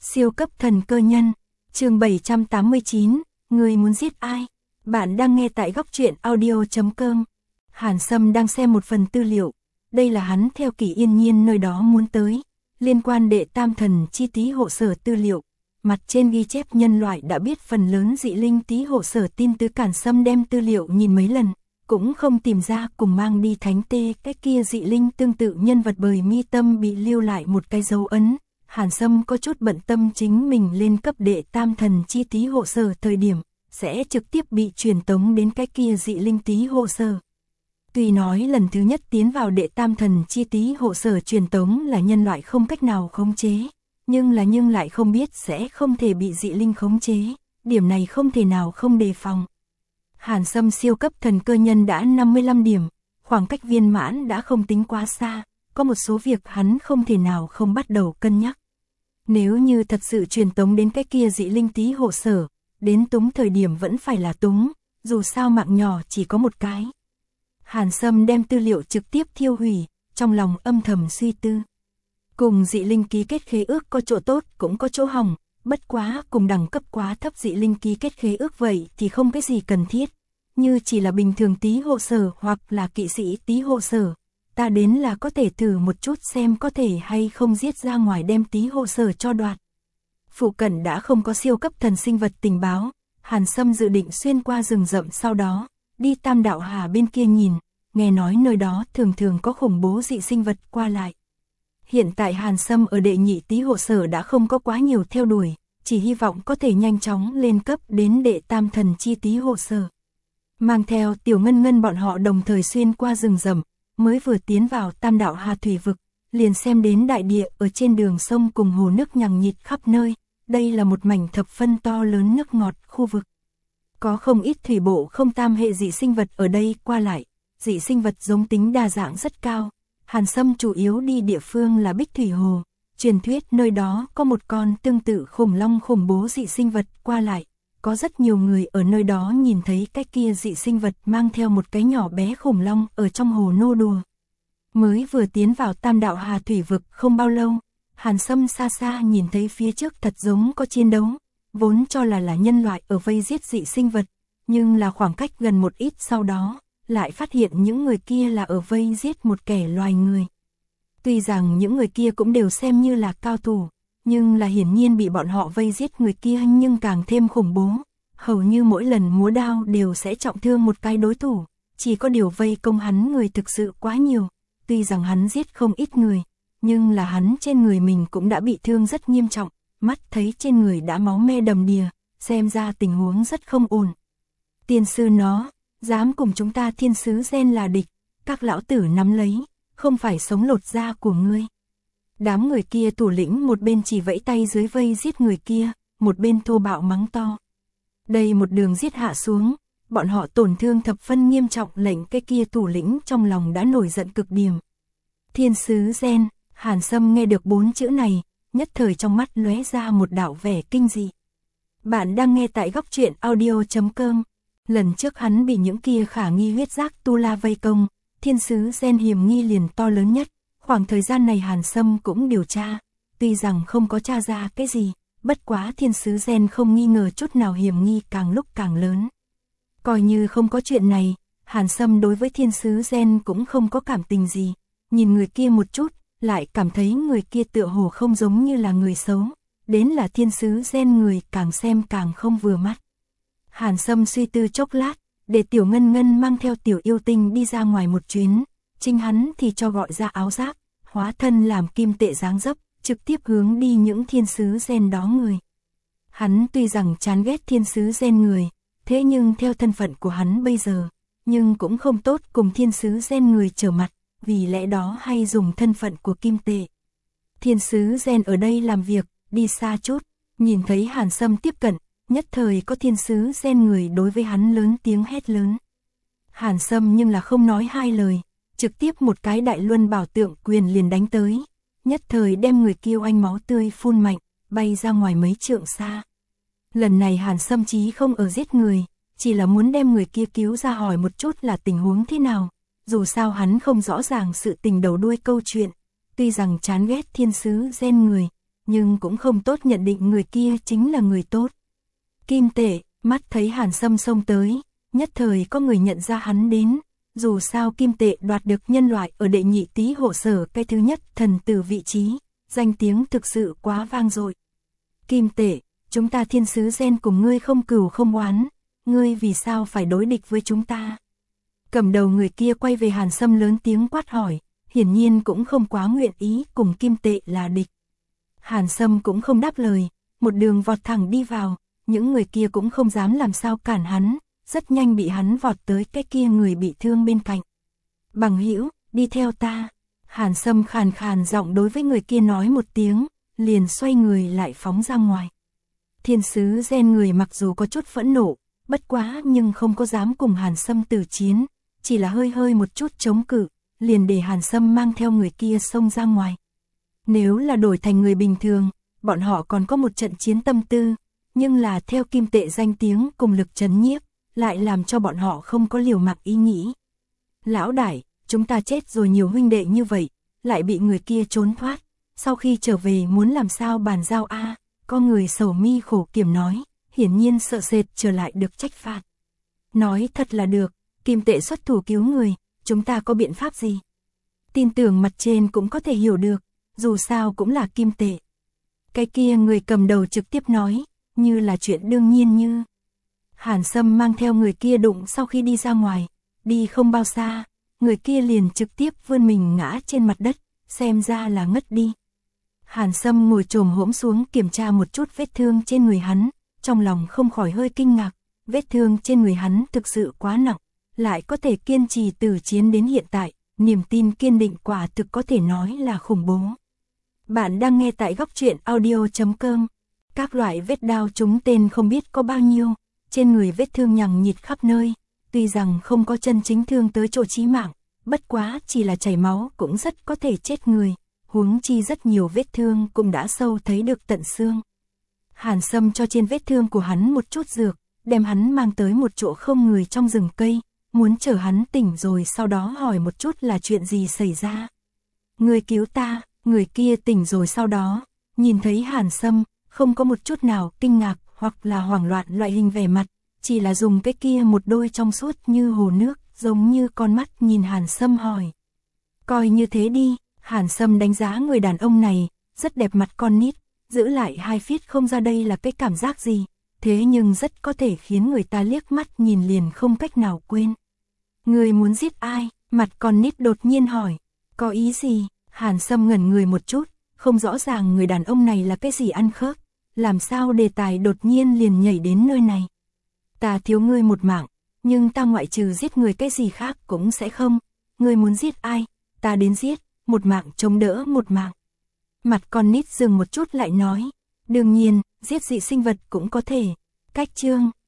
Siêu cấp thần cơ nhân, chương 789, người muốn giết ai? Bạn đang nghe tại góc truyện audio.com. Hàn Sâm đang xem một phần tư liệu, đây là hắn theo Kỳ Yên Nhiên nơi đó muốn tới, liên quan đệ tam thần chi tý hộ sở tư liệu. Mặt trên ghi chép nhân loại đã biết phần lớn dị linh tý hộ sở tin tứ Hàn Sâm đem tư liệu nhìn mấy lần, cũng không tìm ra cùng mang đi thánh tê cái kia dị linh tương tự nhân vật bởi mi tâm bị lưu lại một cái dấu ấn. Hàn Sâm có chút bận tâm chính mình lên cấp đệ tam thần chi tý hộ sở thời điểm, sẽ trực tiếp bị truyền tống đến cái kia dị linh tý hộ sở. Tuy nói lần thứ nhất tiến vào đệ tam thần chi tý hộ sở truyền tống là nhân loại không cách nào khống chế, nhưng lại không biết sẽ không thể bị dị linh khống chế, điểm này không thể nào không đề phòng. Hàn Sâm siêu cấp thần cơ nhân đã 55 điểm, khoảng cách viên mãn đã không tính quá xa, có một số việc hắn không thể nào không bắt đầu cân nhắc. Nếu như thật sự truyền tống đến cái kia dị linh tý hộ sở, đến túng thời điểm vẫn phải là túng, dù sao mạng nhỏ chỉ có một cái. Hàn Sâm đem tư liệu trực tiếp thiêu hủy, trong lòng âm thầm suy tư. Cùng dị linh ký kết khế ước có chỗ tốt cũng có chỗ hỏng, bất quá cùng đẳng cấp quá thấp dị linh ký kết khế ước vậy thì không cái gì cần thiết. Như chỉ là bình thường tý hộ sở hoặc là kỵ sĩ tý hộ sở, ta đến là có thể thử một chút xem có thể hay không giết ra ngoài đem tý hộ sở cho đoạt. Phụ cận đã không có siêu cấp thần sinh vật tình báo, Hàn Sâm dự định xuyên qua rừng rậm sau đó, đi Tam Đạo Hà bên kia nhìn, nghe nói nơi đó thường thường có khủng bố dị sinh vật qua lại. Hiện tại Hàn Sâm ở đệ nhị tý hộ sở đã không có quá nhiều theo đuổi, chỉ hy vọng có thể nhanh chóng lên cấp đến đệ tam thần chi tý hộ sở. Mang theo Tiểu Ngân Ngân bọn họ đồng thời xuyên qua rừng rậm, mới vừa tiến vào Tam Đạo Hà thủy vực, liền xem đến đại địa ở trên đường sông cùng hồ nước nhằng nhịt khắp nơi, đây là một mảnh thập phân to lớn nước ngọt khu vực. Có không ít thủy bộ không tam hệ dị sinh vật ở đây qua lại, dị sinh vật giống tính đa dạng rất cao. Hàn Sâm chủ yếu đi địa phương là Bích Thủy Hồ, truyền thuyết nơi đó có một con tương tự khủng long khủng bố dị sinh vật qua lại. Có rất nhiều người ở nơi đó nhìn thấy cái kia dị sinh vật mang theo một cái nhỏ bé khủng long ở trong hồ nô đùa. Mới vừa tiến vào Tam Đạo Hà thủy vực không bao lâu, Hàn Sâm xa xa nhìn thấy phía trước thật giống có chiến đấu, vốn cho là nhân loại ở vây giết dị sinh vật, nhưng là khoảng cách gần một ít sau đó, lại phát hiện những người kia là ở vây giết một kẻ loài người. Tuy rằng những người kia cũng đều xem như là cao thủ, nhưng là hiển nhiên bị bọn họ vây giết người kia nhưng càng thêm khủng bố, hầu như mỗi lần múa đao đều sẽ trọng thương một cái đối thủ, chỉ có điều vây công hắn người thực sự quá nhiều, tuy rằng hắn giết không ít người, nhưng là hắn trên người mình cũng đã bị thương rất nghiêm trọng, mắt thấy trên người đã máu me đầm đìa, xem ra tình huống rất không ổn. Tiên sư nó, dám cùng chúng ta thiên sứ gen là địch, các lão tử nắm lấy, không phải sống lột da của ngươi. Đám người kia thủ lĩnh một bên chỉ vẫy tay dưới vây giết người kia, một bên thô bạo mắng to. Đây một đường giết hạ xuống, bọn họ tổn thương thập phân nghiêm trọng, lệnh cái kia thủ lĩnh trong lòng đã nổi giận cực điểm. Thiên sứ gen, Hàn Sâm nghe được 4 chữ này, nhất thời trong mắt lóe ra một đạo vẻ kinh dị. Bạn đang nghe tại góc truyện audio.com. Lần trước hắn bị những kia khả nghi huyết giác tu la vây công, thiên sứ gen hiểm nghi liền to lớn nhất. Khoảng thời gian này Hàn Sâm cũng điều tra, tuy rằng không có tra ra cái gì, bất quá thiên sứ gen không nghi ngờ chút nào hiểm nghi càng lúc càng lớn. Coi như không có chuyện này, Hàn Sâm đối với thiên sứ gen cũng không có cảm tình gì, nhìn người kia một chút, lại cảm thấy người kia tựa hồ không giống như là người xấu, đến là thiên sứ gen người càng xem càng không vừa mắt. Hàn Sâm suy tư chốc lát, để Tiểu Ngân Ngân mang theo Tiểu Yêu Tinh đi ra ngoài một chuyến, chính hắn thì cho gọi ra áo giáp, hóa thân làm kim tệ dáng dấp, trực tiếp hướng đi những thiên sứ gen đó người. Hắn tuy rằng chán ghét thiên sứ gen người, thế nhưng theo thân phận của hắn bây giờ, nhưng cũng không tốt cùng thiên sứ gen người trở mặt, vì lẽ đó hay dùng thân phận của kim tệ. Thiên sứ gen ở đây làm việc, đi xa chút, nhìn thấy Hàn Sâm tiếp cận, nhất thời có thiên sứ gen người đối với hắn lớn tiếng hét lớn. Hàn Sâm nhưng là không nói hai lời, trực tiếp một cái đại luân bảo tượng quyền liền đánh tới, nhất thời đem người kia oanh máu tươi phun mạnh, bay ra ngoài mấy trượng xa. Lần này Hàn Sâm chí không ở giết người, chỉ là muốn đem người kia cứu ra hỏi một chút là tình huống thế nào, dù sao hắn không rõ ràng sự tình đầu đuôi câu chuyện, tuy rằng chán ghét thiên sứ gen người, nhưng cũng không tốt nhận định người kia chính là người tốt. Kim Tệ, mắt thấy Hàn Sâm xông tới, nhất thời có người nhận ra hắn đến, dù sao Kim Tệ đoạt được nhân loại ở đệ nhị tý hộ sở cái thứ nhất thần tử vị trí, danh tiếng thực sự quá vang dội. Kim Tệ, chúng ta thiên sứ gen cùng ngươi không cừu không oán, ngươi vì sao phải đối địch với chúng ta? Cầm đầu người kia quay về Hàn Sâm lớn tiếng quát hỏi, hiển nhiên cũng không quá nguyện ý cùng Kim Tệ là địch. Hàn Sâm cũng không đáp lời, một đường vọt thẳng đi vào, những người kia cũng không dám làm sao cản hắn, rất nhanh bị hắn vọt tới cái kia người bị thương bên cạnh. Bằng hữu, đi theo ta. Hàn Sâm khàn khàn giọng đối với người kia nói một tiếng, liền xoay người lại phóng ra ngoài. Thiên sứ gen người mặc dù có chút phẫn nộ, bất quá nhưng không có dám cùng Hàn Sâm tử chiến, chỉ là hơi hơi một chút chống cự, liền để Hàn Sâm mang theo người kia xông ra ngoài. Nếu là đổi thành người bình thường, bọn họ còn có một trận chiến tâm tư, nhưng là theo Kim Tệ danh tiếng cùng lực trấn nhiếp, lại làm cho bọn họ không có liều mạng ý nghĩ. Lão đại, chúng ta chết rồi nhiều huynh đệ như vậy, lại bị người kia trốn thoát, sau khi trở về muốn làm sao bàn giao a? Có người sầu mi khổ kiểm nói, hiển nhiên sợ sệt trở lại được trách phạt. Nói thật là được, Kim Tệ xuất thủ cứu người, chúng ta có biện pháp gì? Tin tưởng mặt trên cũng có thể hiểu được, dù sao cũng là Kim Tệ. Cái kia người cầm đầu trực tiếp nói, như là chuyện đương nhiên như. Hàn Sâm mang theo người kia đụng sau khi đi ra ngoài, đi không bao xa, người kia liền trực tiếp vươn mình ngã trên mặt đất, xem ra là ngất đi. Hàn Sâm ngồi chồm hổm xuống kiểm tra một chút vết thương trên người hắn, trong lòng không khỏi hơi kinh ngạc, vết thương trên người hắn thực sự quá nặng, lại có thể kiên trì từ chiến đến hiện tại, niềm tin kiên định quả thực có thể nói là khủng bố. Bạn đang nghe tại góc truyện audio.com. Các loại vết đao trúng tên không biết có bao nhiêu, trên người vết thương nhằng nhịt khắp nơi, tuy rằng không có chân chính thương tới chỗ chí mạng, bất quá chỉ là chảy máu cũng rất có thể chết người, huống chi rất nhiều vết thương cũng đã sâu thấy được tận xương. Hàn Sâm cho trên vết thương của hắn một chút dược, đem hắn mang tới một chỗ không người trong rừng cây, muốn chờ hắn tỉnh rồi sau đó hỏi một chút là chuyện gì xảy ra. Người cứu ta, người kia tỉnh rồi sau đó, nhìn thấy Hàn Sâm, không có một chút nào kinh ngạc hoặc là hoảng loạn loại hình vẻ mặt, chỉ là dùng cái kia một đôi trong suốt như hồ nước, giống như con mắt nhìn Hàn Sâm hỏi. Coi như thế đi, Hàn Sâm đánh giá người đàn ông này, rất đẹp mặt con nít, giữ lại hai phiết không ra đây là cái cảm giác gì, thế nhưng rất có thể khiến người ta liếc mắt nhìn liền không cách nào quên. Người muốn giết ai? Mặt con nít đột nhiên hỏi. Có ý gì? Hàn Sâm ngẩn người một chút, không rõ ràng người đàn ông này là cái gì ăn khớp, làm sao đề tài đột nhiên liền nhảy đến nơi này. Ta thiếu ngươi một mạng, nhưng ta ngoại trừ giết người cái gì khác cũng sẽ không. Ngươi muốn giết ai? Ta đến giết, một mạng chống đỡ một mạng. Mặt con nít dừng một chút lại nói, đương nhiên, giết dị sinh vật cũng có thể. Cách chương